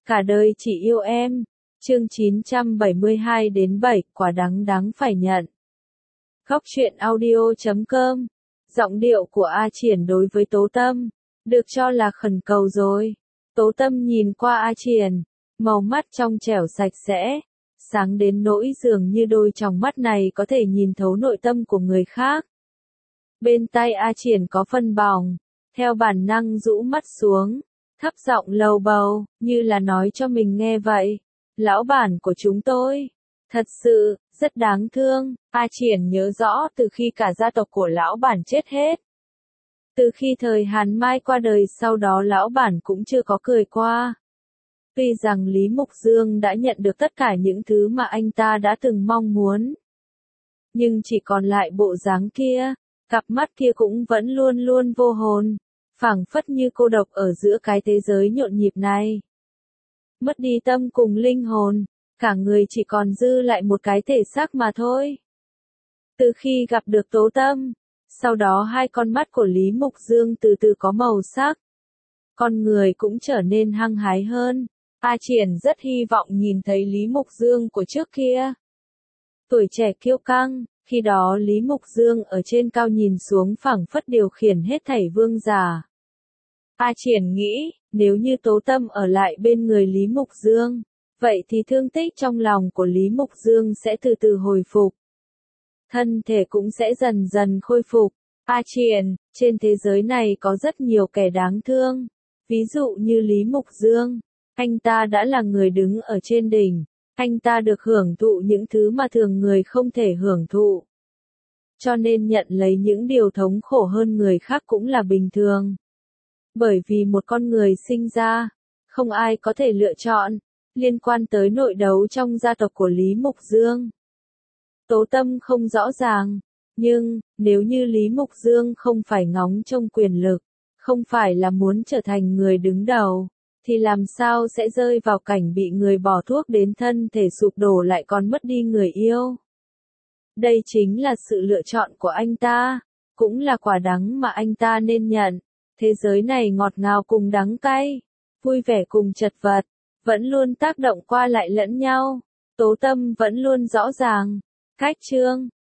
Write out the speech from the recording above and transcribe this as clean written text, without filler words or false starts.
Cả đời chỉ yêu em. Chương 972 đến 7, quả đắng đáng phải nhận. Góc truyện audio.com. Giọng điệu của A Triển đối với Tố Tâm, được cho là khẩn cầu rồi. Tố Tâm nhìn qua A Triển, màu mắt trong trẻo sạch sẽ, sáng đến nỗi dường như đôi tròng mắt này có thể nhìn thấu nội tâm của người khác. Bên tai A Triển có phân bỏng, theo bản năng rũ mắt xuống, thấp giọng lầu bầu, như là nói cho mình nghe vậy. Lão bản của chúng tôi, thật sự, rất đáng thương. A Triển nhớ rõ từ khi cả gia tộc của lão bản chết hết. Từ khi thời Hàn Mai qua đời sau đó lão bản cũng chưa có cười qua. Tuy rằng Lý Mục Dương đã nhận được tất cả những thứ mà anh ta đã từng mong muốn. Nhưng chỉ còn lại bộ dáng kia, cặp mắt kia cũng vẫn luôn luôn vô hồn, phảng phất như cô độc ở giữa cái thế giới nhộn nhịp này. Mất đi tâm cùng linh hồn, cả người chỉ còn dư lại một cái thể xác mà thôi. Từ khi gặp được Tố Tâm, sau đó hai con mắt của Lý Mục Dương từ từ có màu sắc. Con người cũng trở nên hăng hái hơn. A Triển rất hy vọng nhìn thấy Lý Mục Dương của trước kia. Tuổi trẻ kiêu căng, khi đó Lý Mục Dương ở trên cao nhìn xuống phảng phất điều khiển hết thảy vương giả. A Triển nghĩ, nếu như Tố Tâm ở lại bên người Lý Mục Dương, vậy thì thương tích trong lòng của Lý Mục Dương sẽ từ từ hồi phục. Thân thể cũng sẽ dần dần khôi phục. A Triển, trên thế giới này có rất nhiều kẻ đáng thương. Ví dụ như Lý Mục Dương, anh ta đã là người đứng ở trên đỉnh. Anh ta được hưởng thụ những thứ mà thường người không thể hưởng thụ. Cho nên nhận lấy những điều thống khổ hơn người khác cũng là bình thường. Bởi vì một con người sinh ra, không ai có thể lựa chọn, liên quan tới nội đấu trong gia tộc của Lý Mục Dương. Tố Tâm không rõ ràng, nhưng, nếu như Lý Mục Dương không phải ngóng trông quyền lực, không phải là muốn trở thành người đứng đầu, thì làm sao sẽ rơi vào cảnh bị người bỏ thuốc đến thân thể sụp đổ lại còn mất đi người yêu. Đây chính là sự lựa chọn của anh ta, cũng là quả đắng mà anh ta nên nhận. Thế giới này ngọt ngào cùng đắng cay, vui vẻ cùng chật vật, vẫn luôn tác động qua lại lẫn nhau. Tố Tâm vẫn luôn rõ ràng. Cách chương